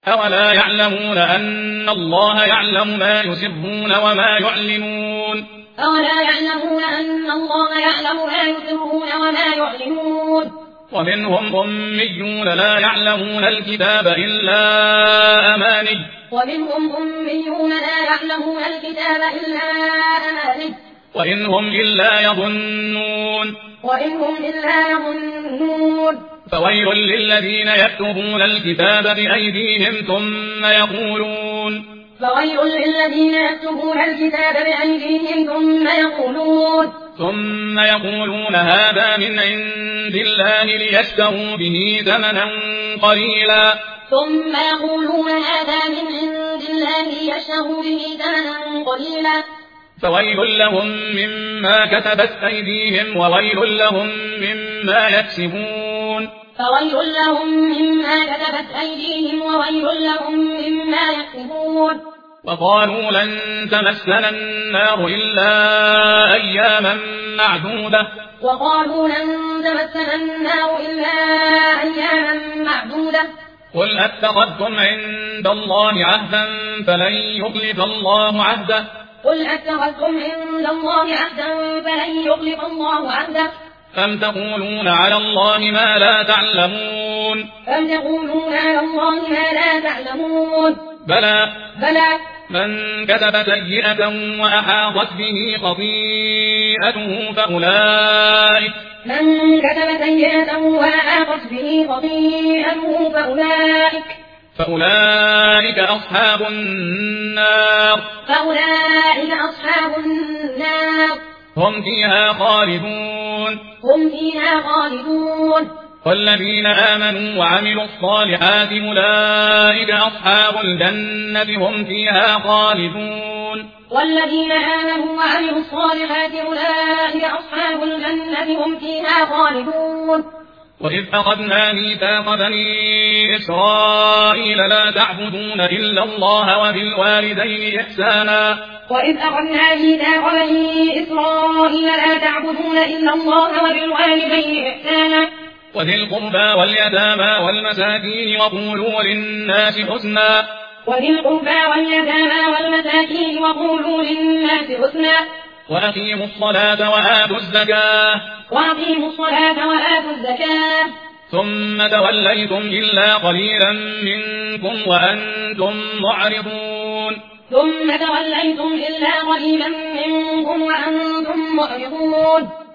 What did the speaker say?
أولا يعلمون أن الله يعلم ما يسرون وما يعلنون أولا يعلمون أن الله يعلم ما يسرون وما يعلنون ومنهم أميون لا يعلمون الكتاب إلا أماني وإن هم إلا يظنون فويل للذين يكتبون الكتاب بأيديهم ثم يقولون هذا من عند الله ليشتروا به ثمنا قليلا فويل لهم مما كتبت أيديهم وويل لهم مما يكسبون وقالوا لن تمسنا النار إلا أياما معدودة قل أتخذتم عند الله عهدا فلن يخلف الله عهده أم تقولون على الله ما لا تعلمون بلى من كتب سيئة وأحاطت به خطيئته فأولئك أصحاب النار هم فيها خالدون والذين آمنوا وعملوا الصالحات أولئك أصحاب الجنة هم فيها خالدون وإذ أخذنا ميثاق بني إسرائيل لا تعبدون إلا الله وبالوالدين إحسانا وذي القربى واليتامى والمساكين وقولوا للناس حسنا وأقيموا الصلاة وآتوا الزكاة ثم توليتم إلا قليلا منكم وأنتم معرضون